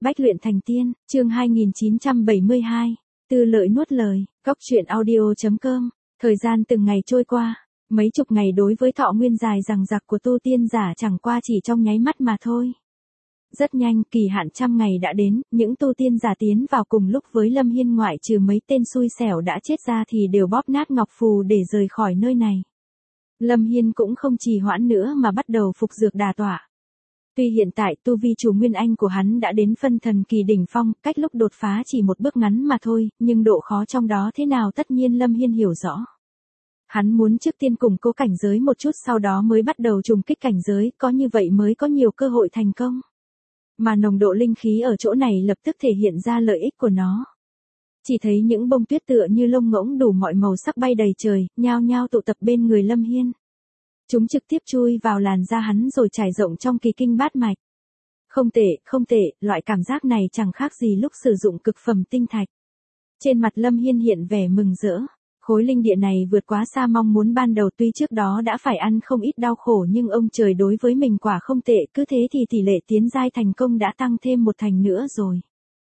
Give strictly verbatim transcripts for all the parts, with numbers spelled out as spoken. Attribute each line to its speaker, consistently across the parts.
Speaker 1: Bách luyện thành tiên, chương hai nghìn chín trăm bảy mươi hai, Tư lợi nuốt lời, Cóc truyện audio chấm com. Thời gian từng ngày trôi qua, mấy chục ngày đối với thọ nguyên dài dằng dặc của tu tiên giả chẳng qua chỉ trong nháy mắt mà thôi. Rất nhanh, kỳ hạn trăm ngày đã đến, những tu tiên giả tiến vào cùng lúc với Lâm Hiên ngoại trừ mấy tên xui xẻo đã chết ra thì đều bóp nát ngọc phù để rời khỏi nơi này. Lâm Hiên cũng không trì hoãn nữa mà bắt đầu phục dược đà tọa. Tuy hiện tại tu vi chủ nguyên anh của hắn đã đến phân thần kỳ đỉnh phong, cách lúc đột phá chỉ một bước ngắn mà thôi, nhưng độ khó trong đó thế nào tất nhiên Lâm Hiên hiểu rõ. Hắn muốn trước tiên củng cố cảnh giới một chút sau đó mới bắt đầu trùng kích cảnh giới, có như vậy mới có nhiều cơ hội thành công. Mà nồng độ linh khí ở chỗ này lập tức thể hiện ra lợi ích của nó. Chỉ thấy những bông tuyết tựa như lông ngỗng đủ mọi màu sắc bay đầy trời, nhao nhao tụ tập bên người Lâm Hiên. Chúng trực tiếp chui vào làn da hắn rồi trải rộng trong kỳ kinh bát mạch. Không tệ, không tệ, loại cảm giác này chẳng khác gì lúc sử dụng cực phẩm tinh thạch. Trên mặt Lâm Hiên hiện vẻ mừng rỡ. Khối linh địa này vượt quá xa mong muốn ban đầu, tuy trước đó đã phải ăn không ít đau khổ nhưng ông trời đối với mình quả không tệ, cứ thế thì tỷ lệ tiến giai thành công đã tăng thêm một thành nữa rồi.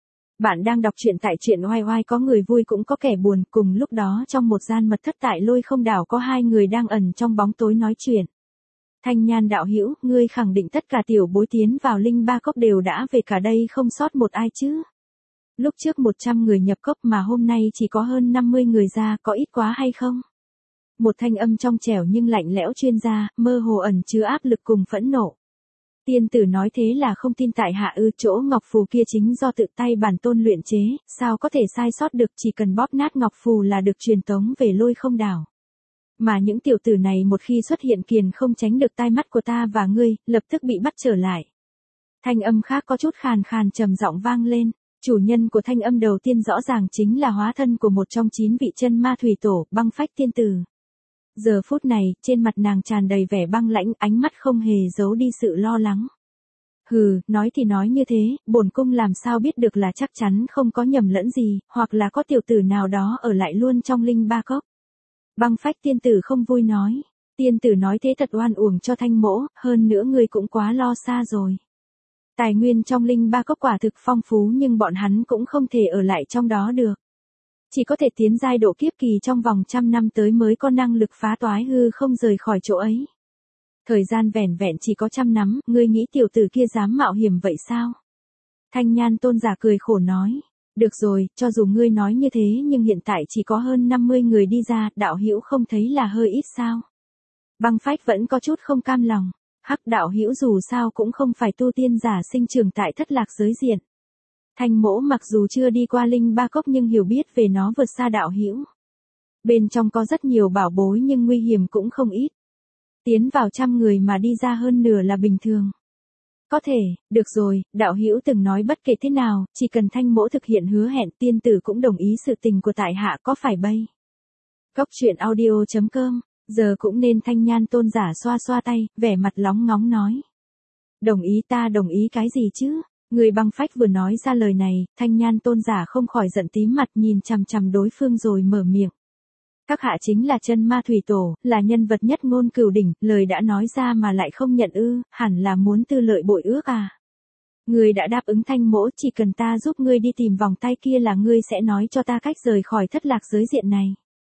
Speaker 1: Bạn đang đọc truyện tại truyện oai oai, có người vui cũng có kẻ buồn. Cùng lúc đó trong một gian mật thất tại Lôi Không Đảo có hai người đang ẩn trong bóng tối nói chuyện. Thanh Nhan đạo hữu, ngươi khẳng định tất cả tiểu bối tiến vào linh ba cốc đều đã về cả đây không sót một ai chứ? Lúc trước một trăm người nhập cốc mà hôm nay chỉ có hơn năm mươi người ra, có ít quá hay không? Một thanh âm trong trẻo nhưng lạnh lẽo chuyên gia, mơ hồ ẩn chứa áp lực cùng phẫn nộ. Tiên tử nói thế là không tin tại hạ ư? Chỗ ngọc phù kia chính do tự tay bản tôn luyện chế, sao có thể sai sót được, chỉ cần bóp nát ngọc phù là được truyền tống về Lôi Không Đảo. Mà những tiểu tử này một khi xuất hiện kiền không tránh được tai mắt của ta và ngươi, lập tức bị bắt trở lại. Thanh âm khác có chút khàn khàn trầm giọng vang lên. Chủ nhân của thanh âm đầu tiên rõ ràng chính là hóa thân của một trong chín vị chân ma thủy tổ, Băng Phách tiên tử. Giờ phút này, trên mặt nàng tràn đầy vẻ băng lãnh, ánh mắt không hề giấu đi sự lo lắng. Hừ, nói thì nói như thế, bổn cung làm sao biết được là chắc chắn không có nhầm lẫn gì, hoặc là có tiểu tử nào đó ở lại luôn trong linh ba cốc. Băng Phách tiên tử không vui nói. Tiên tử nói thế thật oan uổng cho Thanh mỗ, hơn nữa ngươi cũng quá lo xa rồi. Tài nguyên trong linh ba cốc quả thực phong phú nhưng bọn hắn cũng không thể ở lại trong đó được. Chỉ có thể tiến giai độ kiếp kỳ trong vòng trăm năm tới mới có năng lực phá toái hư không rời khỏi chỗ ấy. Thời gian vẻn vẹn chỉ có trăm năm, ngươi nghĩ tiểu tử kia dám mạo hiểm vậy sao? Thanh Nhan tôn giả cười khổ nói. Được rồi, cho dù ngươi nói như thế nhưng hiện tại chỉ có hơn năm mươi người đi ra, đạo hữu không thấy là hơi ít sao? Băng Phách vẫn có chút không cam lòng. Hắc đạo hữu dù sao cũng không phải tu tiên giả sinh trưởng tại Thất Lạc giới diện. Thanh mỗ mặc dù chưa đi qua linh ba cốc nhưng hiểu biết về nó vượt xa đạo hữu. Bên trong có rất nhiều bảo bối nhưng nguy hiểm cũng không ít. Tiến vào trăm người mà đi ra hơn nửa là bình thường. Có thể, được rồi, đạo hữu từng nói bất kể thế nào, chỉ cần Thanh mỗ thực hiện hứa hẹn, tiên tử cũng đồng ý sự tình của tại hạ, có phải bay? Cóc truyện audio chấm com. Giờ cũng nên. Thanh Nhan tôn giả xoa xoa tay, vẻ mặt lóng ngóng nói. Đồng ý, ta đồng ý cái gì chứ? Người Băng Phách vừa nói ra lời này, Thanh Nhan tôn giả không khỏi giận tím mặt nhìn chằm chằm đối phương rồi mở miệng. Các hạ chính là chân ma thủy tổ, là nhân vật nhất ngôn cửu đỉnh, lời đã nói ra mà lại không nhận ư, hẳn là muốn tư lợi bội ước à. Ngươi đã đáp ứng Thanh mỗ, chỉ cần ta giúp ngươi đi tìm vòng tay kia là ngươi sẽ nói cho ta cách rời khỏi Thất Lạc giới diện này.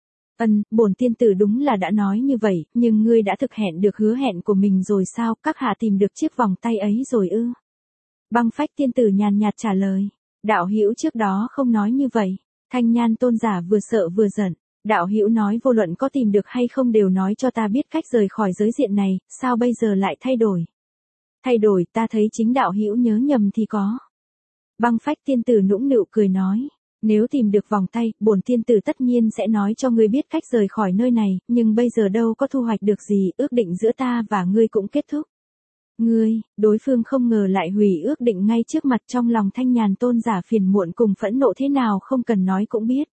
Speaker 1: Ân, bổn tiên tử đúng là đã nói như vậy, nhưng ngươi đã thực hiện được hứa hẹn của mình rồi sao? Các hạ tìm được chiếc vòng tay ấy rồi ư? Băng Phách tiên tử nhàn nhạt trả lời. Đạo hữu trước đó không nói như vậy. Thanh Nhan tôn giả vừa sợ vừa giận. Đạo hữu nói vô luận có tìm được hay không đều nói cho ta biết cách rời khỏi giới diện này, sao bây giờ lại thay đổi? Thay đổi, ta thấy chính đạo hữu nhớ nhầm thì có. Băng Phách tiên tử nũng nịu cười nói. Nếu tìm được vòng tay, bổn tiên tử tất nhiên sẽ nói cho ngươi biết cách rời khỏi nơi này, nhưng bây giờ đâu có thu hoạch được gì, ước định giữa ta và ngươi cũng kết thúc. Ngươi, đối phương không ngờ lại hủy ước định ngay trước mặt, trong lòng Thanh Nhàn tôn giả phiền muộn cùng phẫn nộ thế nào không cần nói cũng biết.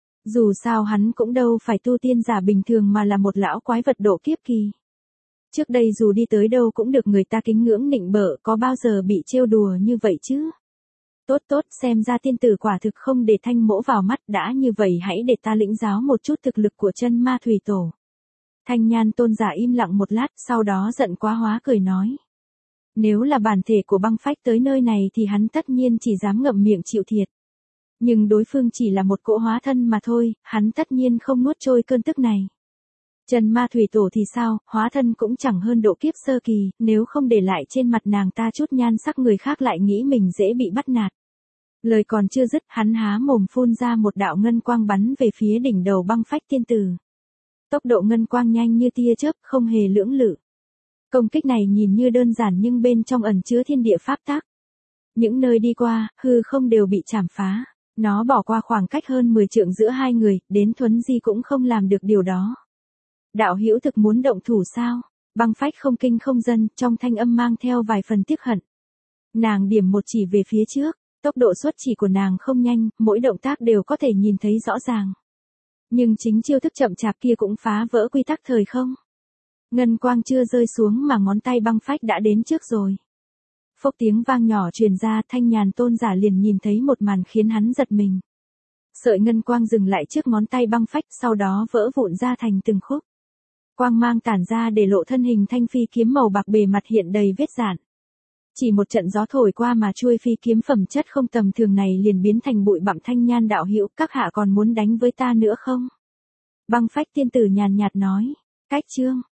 Speaker 1: Dù sao hắn cũng đâu phải tu tiên giả bình thường mà là một lão quái vật độ kiếp kỳ. Trước đây dù đi tới đâu cũng được người ta kính ngưỡng nịnh bợ, có bao giờ bị trêu đùa như vậy chứ? Tốt tốt, xem ra tiên tử quả thực không để Thanh mỗ vào mắt, đã như vậy hãy để ta lĩnh giáo một chút thực lực của chân ma thủy tổ. Thanh Nhan tôn giả im lặng một lát, sau đó giận quá hóa cười nói. Nếu là bản thể của băng phách tới nơi này thì hắn tất nhiên chỉ dám ngậm miệng chịu thiệt. Nhưng đối phương chỉ là một cỗ hóa thân mà thôi, hắn tất nhiên không nuốt trôi cơn tức này. Trần Ma Thủy Tổ thì sao, hóa thân cũng chẳng hơn độ kiếp sơ kỳ, nếu không để lại trên mặt nàng ta chút nhan sắc người khác lại nghĩ mình dễ bị bắt nạt. Lời còn chưa dứt, hắn há mồm phun ra một đạo ngân quang bắn về phía đỉnh đầu băng phách tiên tử. Tốc độ ngân quang nhanh như tia chớp, không hề lưỡng lự. Công kích này nhìn như đơn giản nhưng bên trong ẩn chứa thiên địa pháp tắc. Những nơi đi qua, hư không đều bị chảm phá. Nó bỏ qua khoảng cách hơn mười trượng giữa hai người, đến Thuấn Di cũng không làm được điều đó. Đạo hữu thực muốn động thủ sao? Băng phách không kinh không dân, trong thanh âm mang theo vài phần tiếc hận. Nàng điểm một chỉ về phía trước, tốc độ xuất chỉ của nàng không nhanh, mỗi động tác đều có thể nhìn thấy rõ ràng. Nhưng chính chiêu thức chậm chạp kia cũng phá vỡ quy tắc thời không. Ngân quang chưa rơi xuống mà ngón tay băng phách đã đến trước rồi. Phốc tiếng vang nhỏ truyền ra, Thanh Nhàn tôn giả liền nhìn thấy một màn khiến hắn giật mình. Sợi ngân quang dừng lại trước ngón tay băng phách, sau đó vỡ vụn ra thành từng khúc. Quang mang tản ra để lộ thân hình thanh phi kiếm màu bạc bề mặt hiện đầy vết rạn. Chỉ một trận gió thổi qua mà chuôi phi kiếm phẩm chất không tầm thường này liền biến thành bụi bặm. Thanh Nhan đạo hữu, các hạ còn muốn đánh với ta nữa không? Băng phách tiên tử nhàn nhạt nói. Cách chương.